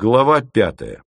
Глава 5.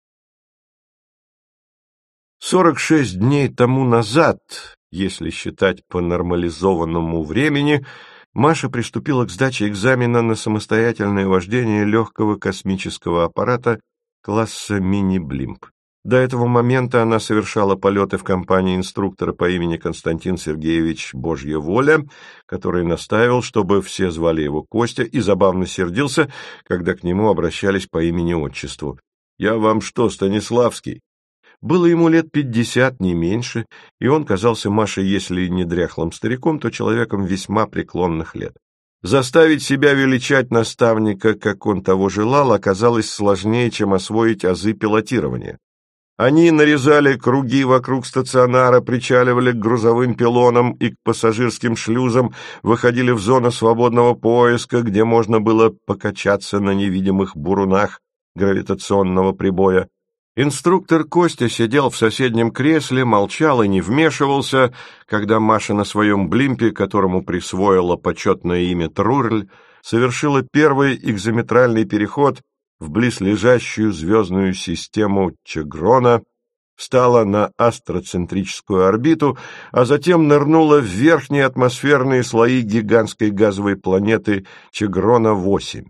46 дней тому назад, если считать по нормализованному времени, Маша приступила к сдаче экзамена на самостоятельное вождение легкого космического аппарата класса «Мини-Блимп». До этого момента она совершала полеты в компании инструктора по имени Константин Сергеевич Божья воля, который настаивал, чтобы все звали его Костя, и забавно сердился, когда к нему обращались по имени-отчеству. «Я вам что, Станиславский?» Было ему лет 50, не меньше, и он казался Маше, если не дряхлым стариком, то человеком весьма преклонных лет. Заставить себя величать наставника, как он того желал, оказалось сложнее, чем освоить азы пилотирования. Они нарезали круги вокруг стационара, причаливали к грузовым пилонам и к пассажирским шлюзам, выходили в зону свободного поиска, где можно было покачаться на невидимых бурунах гравитационного прибоя. Инструктор Костя сидел в соседнем кресле, молчал и не вмешивался, когда Маша на своем блимпе, которому присвоила почетное имя Трурль, совершила первый экзометральный переход в близлежащую звездную систему Чагрона, встала на астроцентрическую орбиту, а затем нырнула в верхние атмосферные слои гигантской газовой планеты Чагрона-8.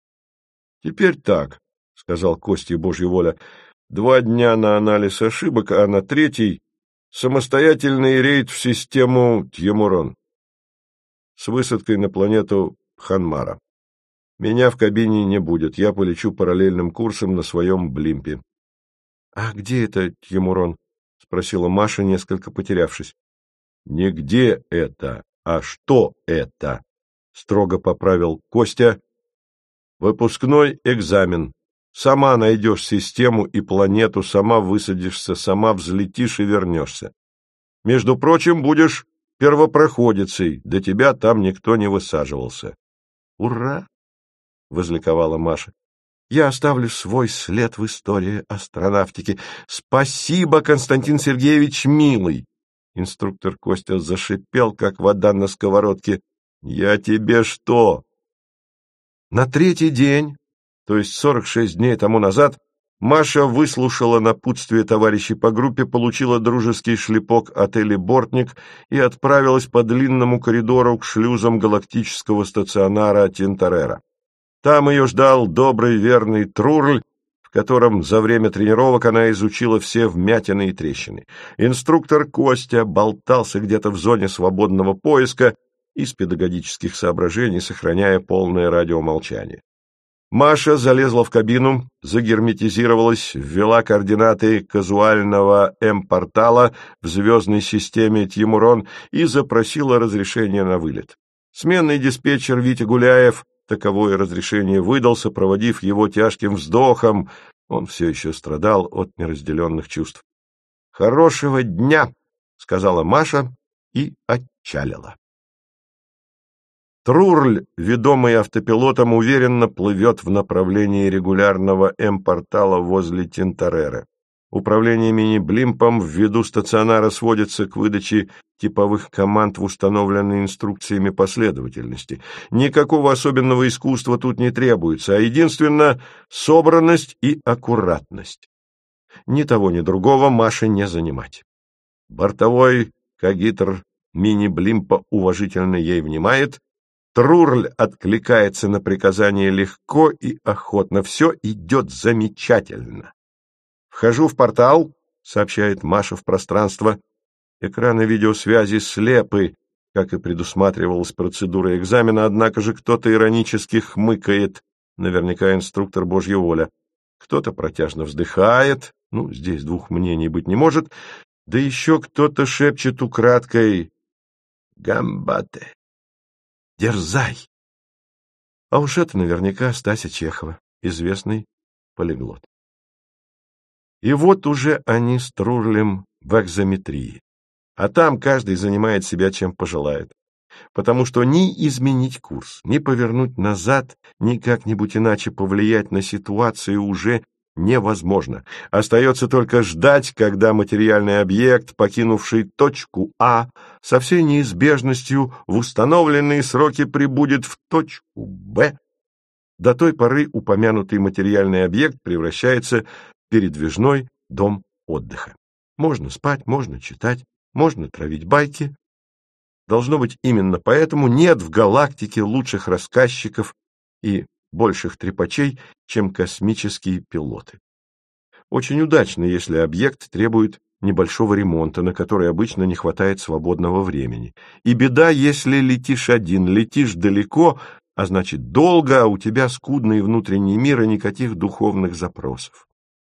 «Теперь так», — сказал Костя Божья воля, — 2 дня на анализ ошибок, а на 3-й — самостоятельный рейд в систему Тьемурон с высадкой на планету Ханмара. Меня в кабине не будет, я полечу параллельным курсом на своем блимпе. — А где это Тьемурон? — спросила Маша, несколько потерявшись. — Не где это, а что это? — строго поправил Костя. — Выпускной экзамен. Сама найдешь систему и планету, сама высадишься, сама взлетишь и вернешься. Между прочим, будешь первопроходицей, до тебя там никто не высаживался. — Ура! — возликовала Маша. — Я оставлю свой след в истории астронавтики. Спасибо, Константин Сергеевич, милый! Инструктор Костя зашипел, как вода на сковородке. — Я тебе что? На 3-й день, то есть 46 дней тому назад, Маша выслушала напутствие товарищей по группе, получила дружеский шлепок от Эли Бортник и отправилась по длинному коридору к шлюзам галактического стационара Тинторера. Там ее ждал добрый верный Трурль, в котором за время тренировок она изучила все вмятины и трещины. Инструктор Костя болтался где-то в зоне свободного поиска, из педагогических соображений сохраняя полное радиомолчание. Маша залезла в кабину, загерметизировалась, ввела координаты казуального М-портала в звездной системе Тьемурон и запросила разрешение на вылет. Сменный диспетчер Витя Гуляев таковое разрешение выдал, сопроводив его тяжким вздохом. Он все еще страдал от неразделенных чувств. «Хорошего дня!» — сказала Маша и отчалила. Трурль, ведомый автопилотом, уверенно плывет в направлении регулярного М-портала возле Тинторера. Управление мини-блимпом ввиду стационара сводится к выдаче типовых команд в установленной инструкциями последовательности. Никакого особенного искусства тут не требуется, а единственно собранность и аккуратность. Ни того, ни другого Маше не занимать. Бортовой когитр мини-блимпа уважительно ей внимает, Трурль откликается на приказание легко и охотно. Все идет замечательно. «Вхожу в портал», — сообщает Маша в пространство. Экраны видеосвязи слепы, как и предусматривалась процедура экзамена, однако же кто-то иронически хмыкает, наверняка инструктор Божья воля. Кто-то протяжно вздыхает, здесь 2 мнений быть не может, да еще кто-то шепчет украдкой «Гамбате». Дерзай! А уж это наверняка Стася Чехова, известный полиглот. И вот уже они с Трурлем в экзометрии, а там каждый занимает себя чем пожелает, потому что ни изменить курс, ни повернуть назад, ни как-нибудь иначе повлиять на ситуацию уже невозможно. Остается только ждать, когда материальный объект, покинувший точку А, со всей неизбежностью в установленные сроки прибудет в точку Б, До той поры упомянутый материальный объект превращается в передвижной дом отдыха. Можно спать, можно читать, можно травить байки. Должно быть, именно поэтому нет в галактике лучших рассказчиков и больших трепачей, чем космические пилоты. Очень удачно, если объект требует небольшого ремонта, на который обычно не хватает свободного времени. И беда, если летишь один, летишь далеко, а значит долго, а у тебя скудный внутренний мир и никаких духовных запросов.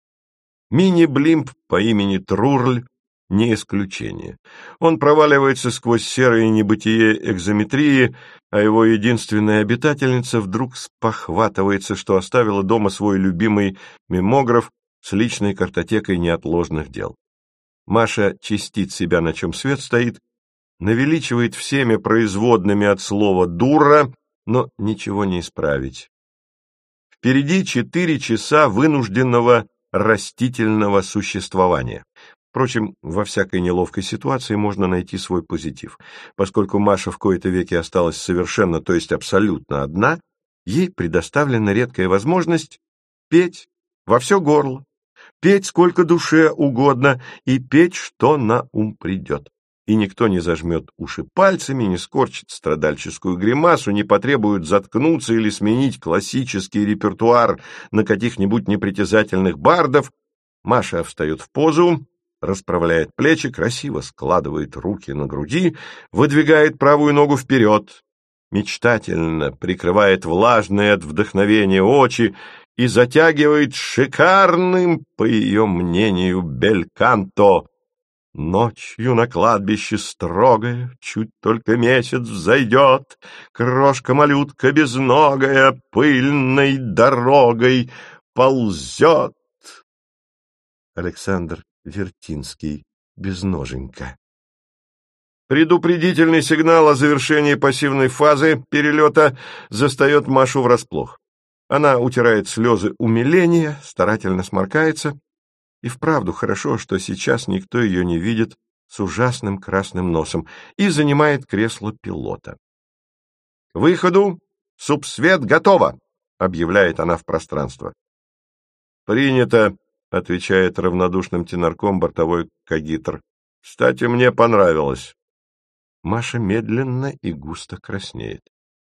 Мини-блимп по имени Трурль не исключение. Он проваливается сквозь серое небытие экзометрии, а его единственная обитательница вдруг спохватывается, что оставила дома свой любимый мемограф с личной картотекой неотложных дел. Маша чистит себя, на чем свет стоит, навеличивает всеми производными от слова «дура», но ничего не исправить. Впереди 4 часа вынужденного растительного существования. Впрочем, во всякой неловкой ситуации можно найти свой позитив. Поскольку Маша в кои-то веки осталась совершенно, то есть абсолютно одна, ей предоставлена редкая возможность петь во все горло, петь сколько душе угодно и петь, что на ум придет. И никто не зажмет уши пальцами, не скорчит страдальческую гримасу, не потребует заткнуться или сменить классический репертуар на каких-нибудь непритязательных бардов. Маша встает в позу, расправляет плечи, красиво складывает руки на груди, выдвигает правую ногу вперед, мечтательно прикрывает влажные от вдохновения очи и затягивает шикарным, по ее мнению, бельканто. Ночью на кладбище строгое, чуть только месяц взойдет, крошка-малютка безногая пыльной дорогой ползет. Александр Вертинский, «Безноженька». Предупредительный сигнал о завершении пассивной фазы перелета застает Машу врасплох. Она утирает слезы умиления, старательно сморкается. И вправду хорошо, что сейчас никто ее не видит с ужасным красным носом, и занимает кресло пилота. — К выходу! Субсвет готово! — объявляет она в пространство. — Принято! — отвечает равнодушным тенорком бортовой когитр. — Кстати, мне понравилось. Маша медленно и густо краснеет.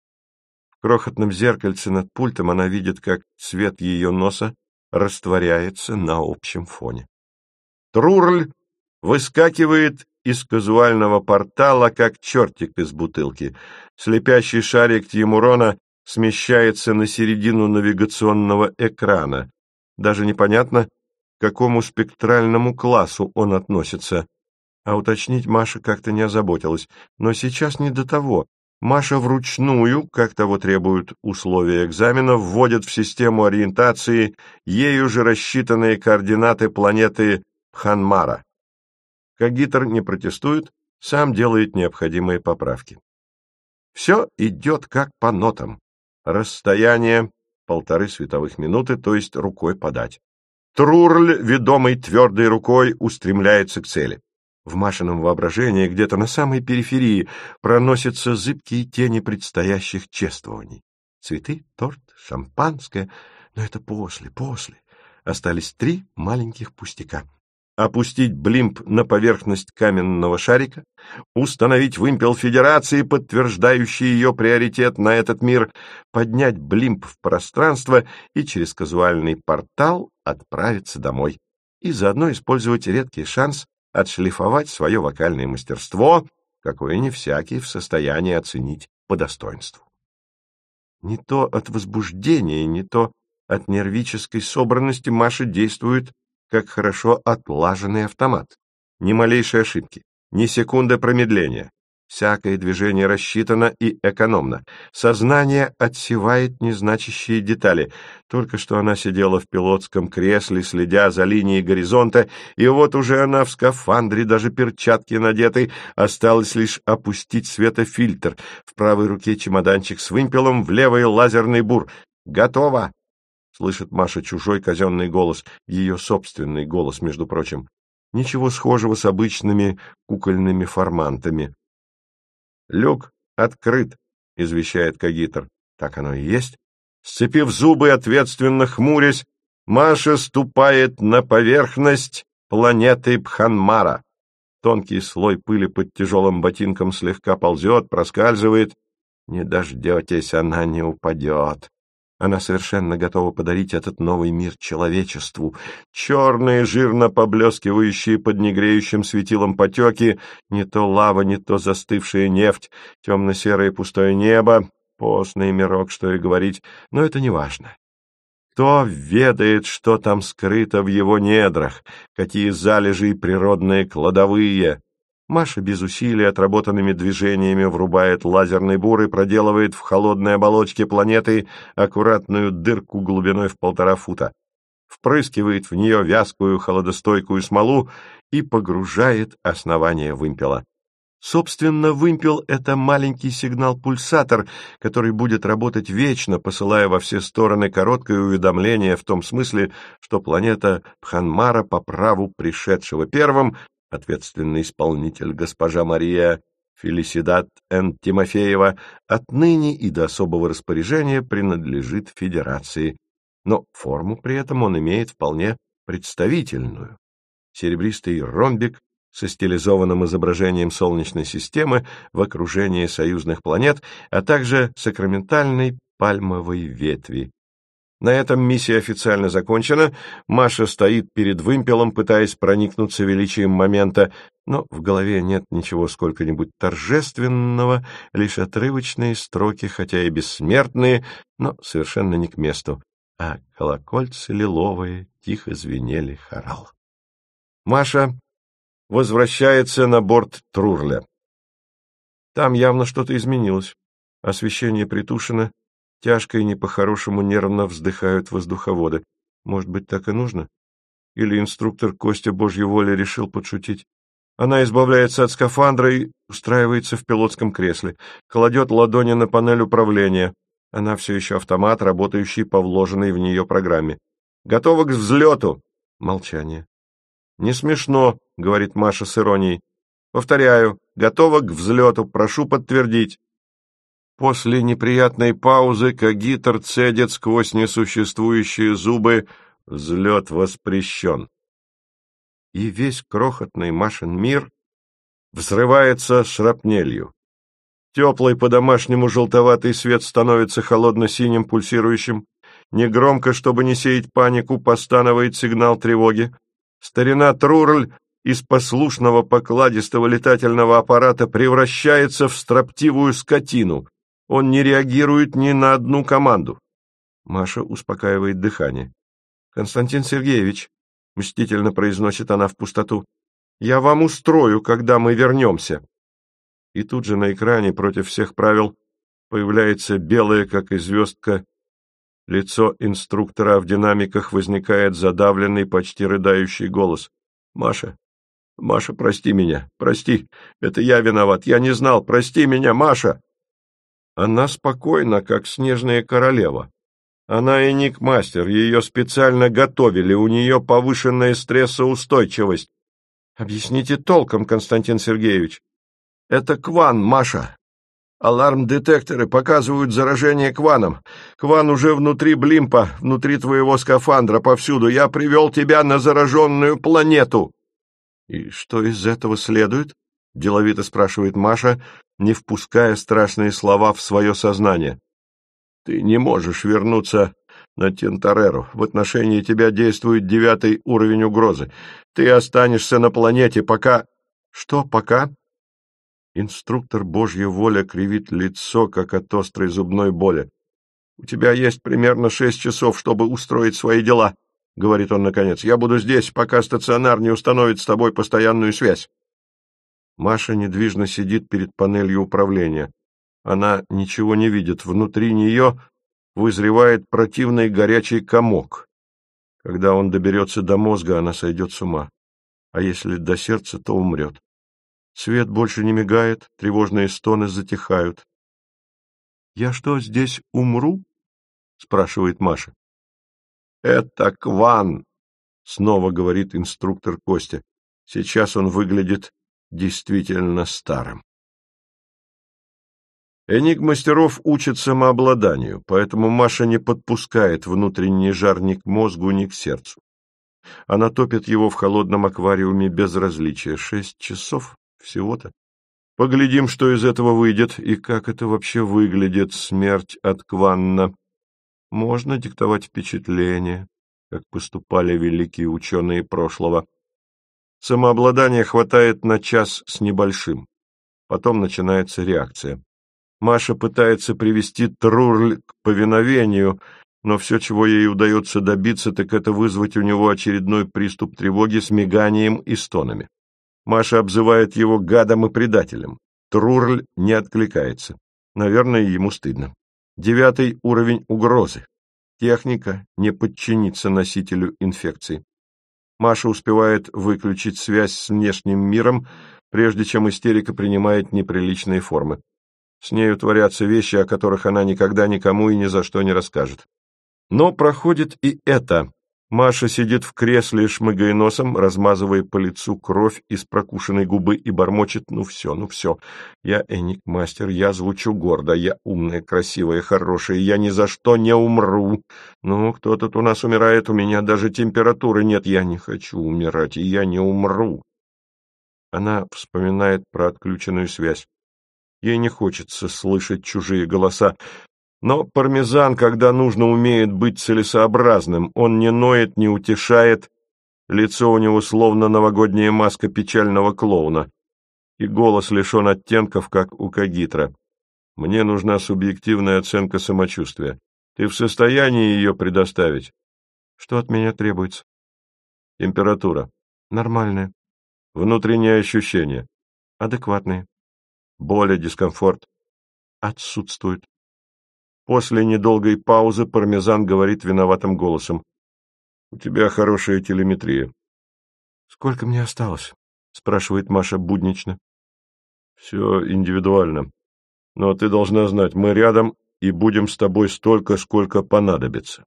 В крохотном зеркальце над пультом она видит, как цвет ее носа растворяется на общем фоне. Трурль выскакивает из казуального портала, как чертик из бутылки. Слепящий шарик Тьемурона смещается на середину навигационного экрана. Даже непонятно, к какому спектральному классу он относится. А уточнить Маша как-то не озаботилась. Но сейчас не до того. Маша вручную, как того требуют условия экзамена, вводит в систему ориентации ею же рассчитанные координаты планеты Пханмара. Когитр не протестует, сам делает необходимые поправки. Все идет как по нотам. Расстояние 1,5 световых минуты, то есть рукой подать. Трурль, ведомый твердой рукой, устремляется к цели. В Машином воображении где-то на самой периферии проносятся зыбкие тени предстоящих чествований. Цветы, торт, шампанское. Но это после. Остались 3 маленьких пустяка. Опустить блимп на поверхность каменного шарика, установить вымпел Федерации, подтверждающий ее приоритет на этот мир, поднять блимп в пространство и через казуальный портал отправиться домой. И заодно использовать редкий шанс отшлифовать свое вокальное мастерство, какое не всякий в состоянии оценить по достоинству. Не то от возбуждения, не то от нервической собранности Маша действует как хорошо отлаженный автомат. Ни малейшей ошибки, ни секунды промедления. Всякое движение рассчитано и экономно. Сознание отсевает незначащие детали. Только что она сидела в пилотском кресле, следя за линией горизонта, и вот уже она в скафандре, даже перчатки надеты. Осталось лишь опустить светофильтр. В правой руке чемоданчик с вымпелом, в левой лазерный бур. «Готово!» — слышит Маша чужой казенный голос, ее собственный голос, между прочим. Ничего схожего с обычными кукольными формантами. «Люк открыт», — извещает когитр. Так оно и есть. Сцепив зубы, ответственно хмурясь, Маша ступает на поверхность планеты Пханмара. Тонкий слой пыли под тяжелым ботинком слегка ползет, проскальзывает. Не дождетесь, она не упадет. Она совершенно готова подарить этот новый мир человечеству. Черные, жирно поблескивающие под негреющим светилом потеки, не то лава, не то застывшая нефть, темно-серое пустое небо, постный мирок, что и говорить, но это не важно. Кто ведает, что там скрыто в его недрах, какие залежи и природные кладовые? Маша без усилий отработанными движениями врубает лазерный бур и проделывает в холодной оболочке планеты аккуратную дырку глубиной в 1,5 фута. Впрыскивает в нее вязкую холодостойкую смолу и погружает основание вымпела. Собственно, вымпел — это маленький сигнал-пульсатор, который будет работать вечно, посылая во все стороны короткое уведомление в том смысле, что планета Пханмара, по праву пришедшего первым, ответственный исполнитель госпожа Мария Фелисидад Н. Тимофеева, отныне и до особого распоряжения принадлежит Федерации. Но форму при этом он имеет вполне представительную. Серебристый ромбик со стилизованным изображением Солнечной системы в окружении союзных планет, а также сакраментальной пальмовой ветви. На этом миссия официально закончена. Маша стоит перед вымпелом, пытаясь проникнуться величием момента, но в голове нет ничего сколько-нибудь торжественного, лишь отрывочные строки, хотя и бессмертные, но совершенно не к месту. А колокольцы лиловые тихо звенели хорал. Маша возвращается на борт Трурля. Там явно что-то изменилось. Освещение притушено, тяжко и не по-хорошему нервно вздыхают воздуховоды. Может быть, так и нужно? Или инструктор Костя Божьей воли решил подшутить? Она избавляется от скафандра и устраивается в пилотском кресле, кладет ладони на панель управления. Она все еще автомат, работающий по вложенной в нее программе. «Готова к взлету!» Молчание. «Не смешно», — говорит Маша с иронией. «Повторяю, готова к взлету, прошу подтвердить». После неприятной паузы когитор цедит сквозь несуществующие зубы: «Взлет воспрещен». И весь крохотный Машин мир взрывается шрапнелью. Теплый по-домашнему желтоватый свет становится холодно-синим пульсирующим. Негромко, чтобы не сеять панику, постанывает сигнал тревоги. Старина Трурль из послушного покладистого летательного аппарата превращается в строптивую скотину. Он не реагирует ни на одну команду. Маша успокаивает дыхание. «Константин Сергеевич», — мстительно произносит она в пустоту, — «я вам устрою, когда мы вернемся». И тут же на экране против всех правил появляется белое, как и звездка, лицо инструктора, а в динамиках возникает задавленный, почти рыдающий голос. «Маша, Маша, прости меня, прости, это я виноват, я не знал, прости меня, Маша!» Она спокойна, как снежная королева. Она и Ник-мастер, ее специально готовили, у нее повышенная стрессоустойчивость. Объясните толком, Константин Сергеевич. Это кван, Маша. Аларм-детекторы показывают заражение кваном. Кван уже внутри блимпа, внутри твоего скафандра, повсюду. Я привел тебя на зараженную планету. И что из этого следует? Деловито спрашивает Маша, не впуская страшные слова в свое сознание. Ты не можешь вернуться на Тентареру. В отношении тебя действует 9-й уровень угрозы. Ты останешься на планете, пока... Что пока? Инструктор Божья воля кривит лицо, как от острой зубной боли. «У тебя есть примерно 6 часов, чтобы устроить свои дела», — говорит он наконец. «Я буду здесь, пока стационар не установит с тобой постоянную связь». Маша недвижно сидит перед панелью управления. Она ничего не видит. Внутри нее вызревает противный горячий комок. Когда он доберется до мозга, она сойдет с ума. А если до сердца, то умрет. Свет больше не мигает, тревожные стоны затихают. «Я что, здесь умру?» — спрашивает Маша. «Это Кван», — снова говорит инструктор Костя. Сейчас он выглядит действительно старым. Энигмастеров учат самообладанию, поэтому Маша не подпускает внутренний жар ни к мозгу, ни к сердцу. Она топит его в холодном аквариуме безразличия. 6 часов всего-то. Поглядим, что из этого выйдет, и как это вообще выглядит, смерть от Кванна. Можно диктовать впечатление, как поступали великие ученые прошлого. Самообладания хватает на час с небольшим. Потом начинается реакция. Маша пытается привести Трурль к повиновению, но все, чего ей удается добиться, так это вызвать у него очередной приступ тревоги с миганием и стонами. Маша обзывает его гадом и предателем. Трурль не откликается. Наверное, ему стыдно. 9 уровень угрозы. Техника не подчинится носителю инфекции. Маша успевает выключить связь с внешним миром, прежде чем истерика принимает неприличные формы. С нею творятся вещи, о которых она никогда никому и ни за что не расскажет. Но проходит и это. Маша сидит в кресле, шмыгая носом, размазывая по лицу кровь из прокушенной губы и бормочет: ну все, я энигмастер, я звучу гордо, я умная, красивая, хорошая, я ни за что не умру. Ну, кто тут у нас умирает, у меня даже температуры нет, я не хочу умирать, и я не умру. Она вспоминает про отключенную связь. Ей не хочется слышать чужие голоса. Но пармезан, когда нужно, умеет быть целесообразным. Он не ноет, не утешает. Лицо у него словно новогодняя маска печального клоуна. И голос лишен оттенков, как у Кагитра. Мне нужна субъективная оценка самочувствия. Ты в состоянии ее предоставить? Что от меня требуется? Температура. Нормальная. Внутренние ощущения. Адекватные. Боль и дискомфорт отсутствуют. После недолгой паузы пармезан говорит виноватым голосом: «У тебя хорошая телеметрия». «Сколько мне осталось?» — спрашивает Маша буднично. «Все индивидуально. Но ты должна знать, мы рядом и будем с тобой столько, сколько понадобится».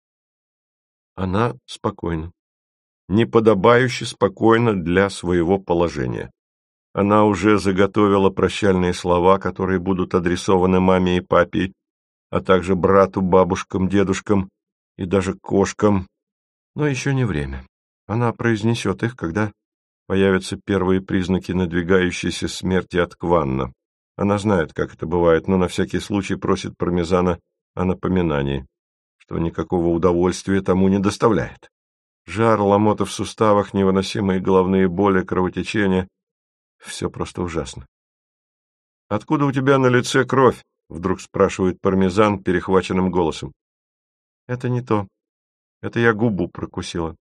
Она спокойна. Неподобающе спокойна для своего положения. Она уже заготовила прощальные слова, которые будут адресованы маме и папе, а также брату, бабушкам, дедушкам и даже кошкам. Но еще не время. Она произнесет их, когда появятся первые признаки надвигающейся смерти от Кванна. Она знает, как это бывает, но на всякий случай просит пармезана о напоминании, что никакого удовольствия тому не доставляет. Жар, ломота в суставах, невыносимые головные боли, кровотечение — все просто ужасно. «Откуда у тебя на лице кровь?» — вдруг спрашивает пармезан перехваченным голосом. «Это не то. Это я губу прокусила».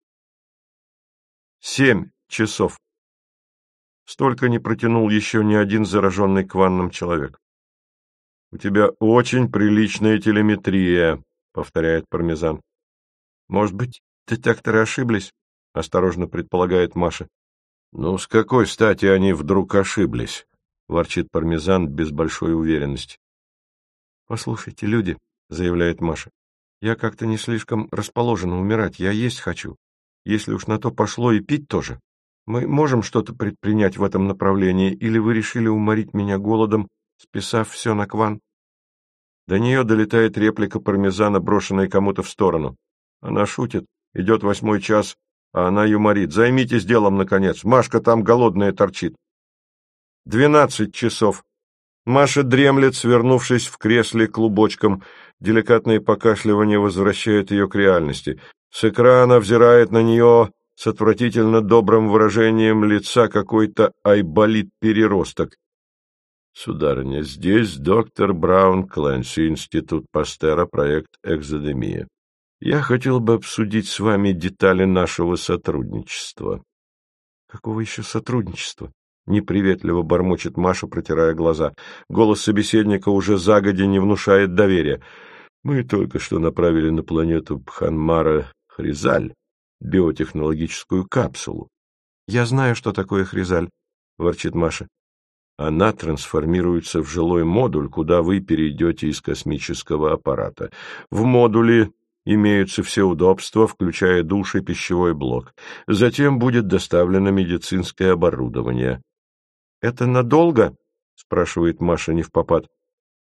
7 часов. Столько не протянул еще ни один зараженный Кванном человек. «У тебя очень приличная телеметрия», — повторяет пармезан. «Может быть, детекторы ошиблись?» — осторожно предполагает Маша. «Ну, с какой стати они вдруг ошиблись?» — ворчит пармезан без большой уверенности. «Послушайте, люди», — заявляет Маша, — «я как-то не слишком расположена умирать, я есть хочу. Если уж на то пошло, и пить тоже. Мы можем что-то предпринять в этом направлении, или вы решили уморить меня голодом, списав все на Кван?» До нее долетает реплика пармезана, брошенная кому-то в сторону. Она шутит, идет 8 час, а она юморит. «Займитесь делом, наконец. Машка там голодная торчит». 12 часов. Маша дремлет, свернувшись в кресле клубочком. Деликатное покашливание возвращает ее к реальности. С экрана взирает на нее с отвратительно добрым выражением лица какой-то айболит-переросток. «Сударыня, здесь доктор Браун Клэнси, Институт Пастера, проект «Экзодемия». Я хотел бы обсудить с вами детали нашего сотрудничества». «Какого еще сотрудничества?» — неприветливо бормочет Маша, протирая глаза. Голос собеседника уже загодя не внушает доверия. «Мы только что направили на планету Пханмара Хризаль, биотехнологическую капсулу». «Я знаю, что такое Хризаль», — ворчит Маша. «Она трансформируется в жилой модуль, куда вы перейдете из космического аппарата. В модуле имеются все удобства, включая душ и пищевой блок. Затем будет доставлено медицинское оборудование». «Это надолго?» — спрашивает Маша невпопад.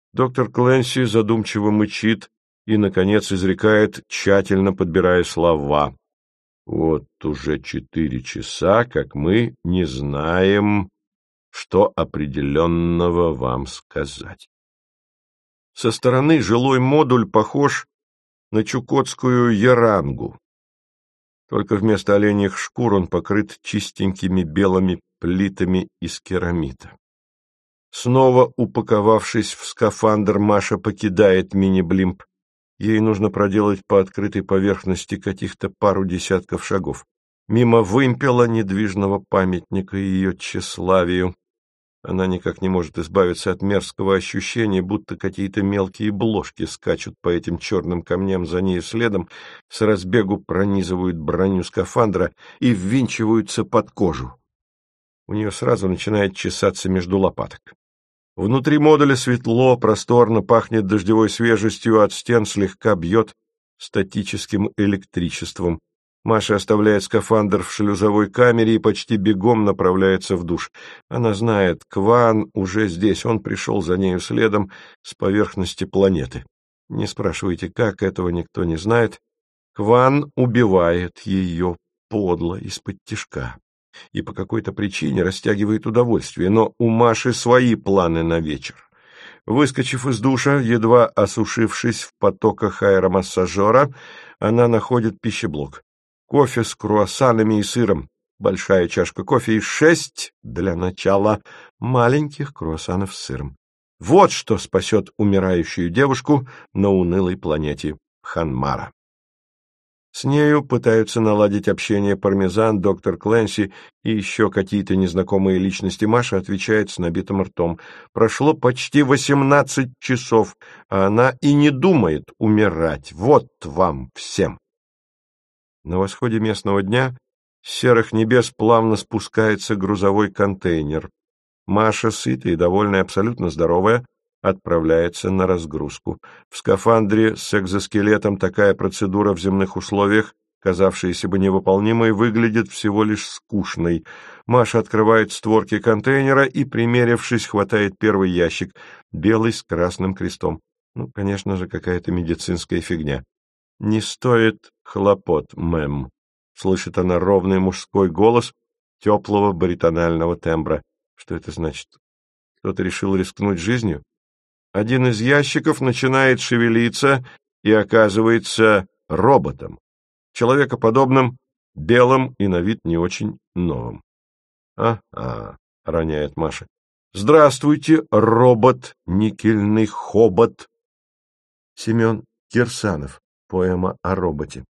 Доктор Кленси задумчиво мычит и, наконец, изрекает, тщательно подбирая слова. Вот уже 4 часа, как мы не знаем, что определенного вам сказать. Со стороны жилой модуль похож на чукотскую ярангу. Только вместо оленьих шкур он покрыт чистенькими белыми плитами из керамита. Снова упаковавшись в скафандр, Маша покидает мини-блимп. Ей нужно проделать по открытой поверхности каких-то пару десятков шагов. Мимо вымпела недвижного памятника ее тщеславию. Она никак не может избавиться от мерзкого ощущения, будто какие-то мелкие блошки скачут по этим черным камням за нею следом, с разбегу пронизывают броню скафандра и ввинчиваются под кожу. У нее сразу начинает чесаться между лопаток. Внутри модуля светло, просторно, пахнет дождевой свежестью, от стен слегка бьет статическим электричеством. Маша оставляет скафандр в шлюзовой камере и почти бегом направляется в душ. Она знает, Кван уже здесь, он пришел за нею следом с поверхности планеты. Не спрашивайте, как, этого никто не знает. Кван убивает ее подло, из-под тишка, и по какой-то причине растягивает удовольствие, но у Маши свои планы на вечер. Выскочив из душа, едва осушившись в потоках аэромассажера, она находит пищеблок. Кофе с круассанами и сыром, большая чашка кофе и 6, для начала, маленьких круассанов с сыром. Вот что спасет умирающую девушку на унылой планете Ханмара. С нею пытаются наладить общение пармезан, доктор Кленси и еще какие-то незнакомые личности. Маша отвечает с набитым ртом. Прошло почти 18 часов, а она и не думает умирать. Вот вам всем. На восходе местного дня с серых небес плавно спускается грузовой контейнер. Маша, сытая и довольная, абсолютно здоровая, отправляется на разгрузку. В скафандре с экзоскелетом такая процедура в земных условиях, казавшаяся бы невыполнимой, выглядит всего лишь скучной. Маша открывает створки контейнера и, примерившись, хватает первый ящик, белый с красным крестом. Ну, конечно же, какая-то медицинская фигня. «Не стоит хлопот, мэм», — слышит она ровный мужской голос теплого баритонального тембра. Что это значит? Кто-то решил рискнуть жизнью? Один из ящиков начинает шевелиться и оказывается роботом, человекоподобным, белым и на вид не очень новым. «Ага», — роняет Маша. «Здравствуйте, робот, никельный хобот». Семен Кирсанов. Поэма о роботе.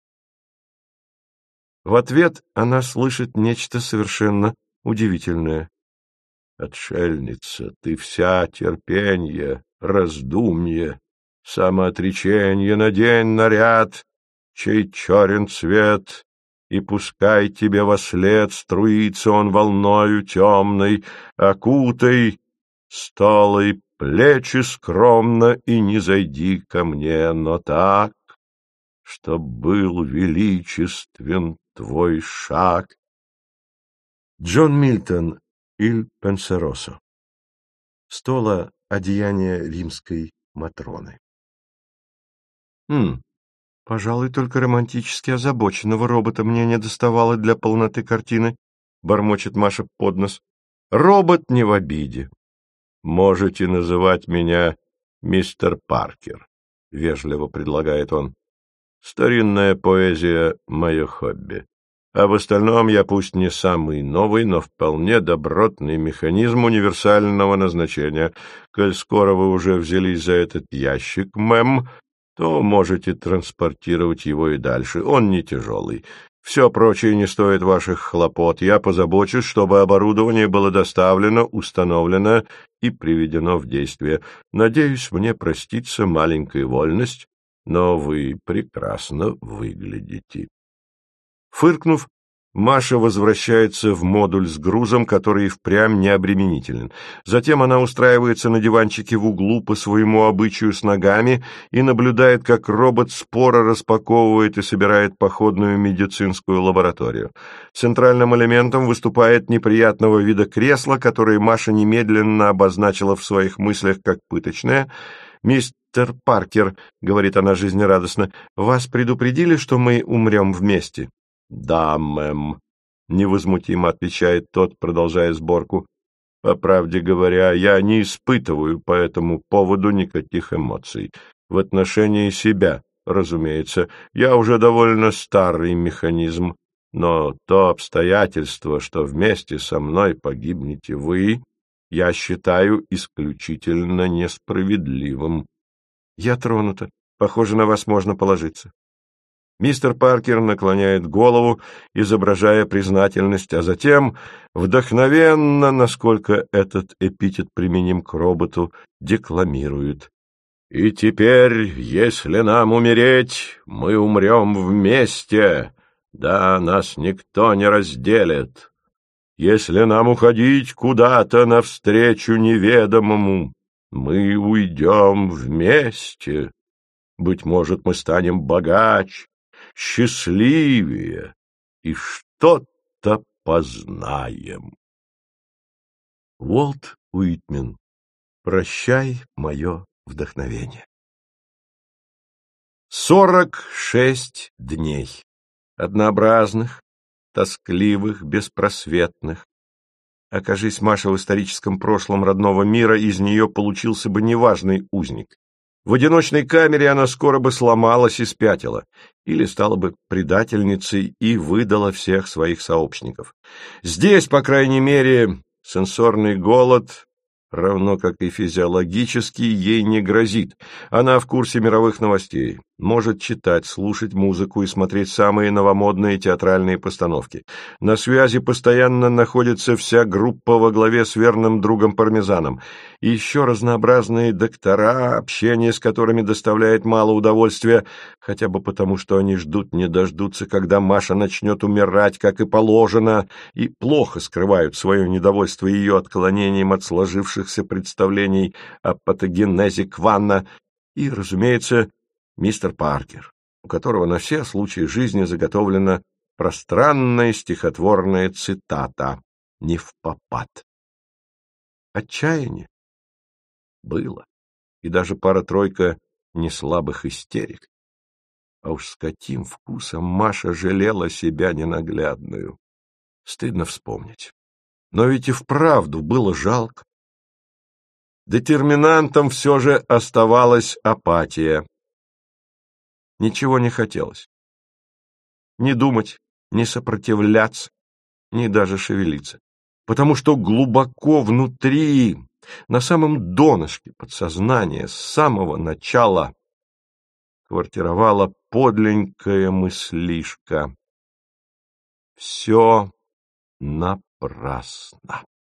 В ответ она слышит нечто совершенно удивительное. «Отшельница, ты вся терпенье, раздумье, самоотреченье, надень наряд, чей черен цвет, и пускай тебе вослед струится он волною темной, окутай столой плечи скромно и не зайди ко мне, но так, чтоб был величествен твой шаг». Джон Мильтон, «Иль Пенсеросо». Стола одеяния римской Матроны. Пожалуй, только романтически озабоченного робота мне не доставало для полноты картины, бормочет Маша под нос. Робот не в обиде. Можете называть меня мистер Паркер, вежливо предлагает он. Старинная поэзия — мое хобби. А в остальном я пусть не самый новый, но вполне добротный механизм универсального назначения. Коль скоро вы уже взялись за этот ящик, мэм, то можете транспортировать его и дальше. Он не тяжелый. Все прочее не стоит ваших хлопот. Я позабочусь, чтобы оборудование было доставлено, установлено и приведено в действие. Надеюсь, мне простится маленькая вольность, но вы прекрасно выглядите. Фыркнув, Маша возвращается в модуль с грузом, который впрямь необременителен. Затем она устраивается на диванчике в углу по своему обычаю с ногами и наблюдает, как робот споро распаковывает и собирает походную медицинскую лабораторию. Центральным элементом выступает неприятного вида кресло, которое Маша немедленно обозначила в своих мыслях как пыточное. «Мистер Паркер», — говорит она жизнерадостно, — «вас предупредили, что мы умрем вместе?» «Да, мэм», — невозмутимо отвечает тот, продолжая сборку. «По правде говоря, я не испытываю по этому поводу никаких эмоций. В отношении себя, разумеется, я уже довольно старый механизм, но то обстоятельство, что вместе со мной погибнете вы, я считаю исключительно несправедливым». «Я тронута. Похоже, на вас можно положиться». Мистер Паркер наклоняет голову, изображая признательность, а затем, вдохновенно, насколько этот эпитет применим к роботу, декламирует. «И теперь, если нам умереть, мы умрем вместе. Да, нас никто не разделит. Если нам уходить куда-то навстречу неведомому, мы уйдем вместе. Быть может, мы станем богаче, счастливее и что-то познаем». Уолт Уитмен. «Прощай, мое вдохновение». 46 дней. Однообразных, тоскливых, беспросветных. Окажись Маша в историческом прошлом родного мира, из нее получился бы неважный узник. В одиночной камере она скоро бы сломалась и спятила, или стала бы предательницей и выдала всех своих сообщников. Здесь, по крайней мере, сенсорный голод, равно как и физиологический, ей не грозит. Она в курсе мировых новостей, может читать, слушать музыку и смотреть самые новомодные театральные постановки. На связи постоянно находится вся группа во главе с верным другом Пармезаном. И еще разнообразные доктора, общение с которыми доставляет мало удовольствия, хотя бы потому, что они ждут не дождутся, когда Маша начнет умирать, как и положено, и плохо скрывают свое недовольство ее отклонением от сложившихся представлений о патогенезе Кванна, и, разумеется, мистер Паркер, у которого на все случаи жизни заготовлена пространная стихотворная цитата невпопад. Отчаяние было, и даже пара-тройка неслабых истерик. А уж с каким вкусом Маша жалела себя ненаглядную. Стыдно вспомнить. Но ведь и вправду было жалко. Детерминантом все же оставалась апатия. Ничего не хотелось. Ни думать, ни сопротивляться, ни даже шевелиться. Потому что глубоко внутри, на самом донышке подсознания, с самого начала квартировала подленькая мыслишка. Все напрасно.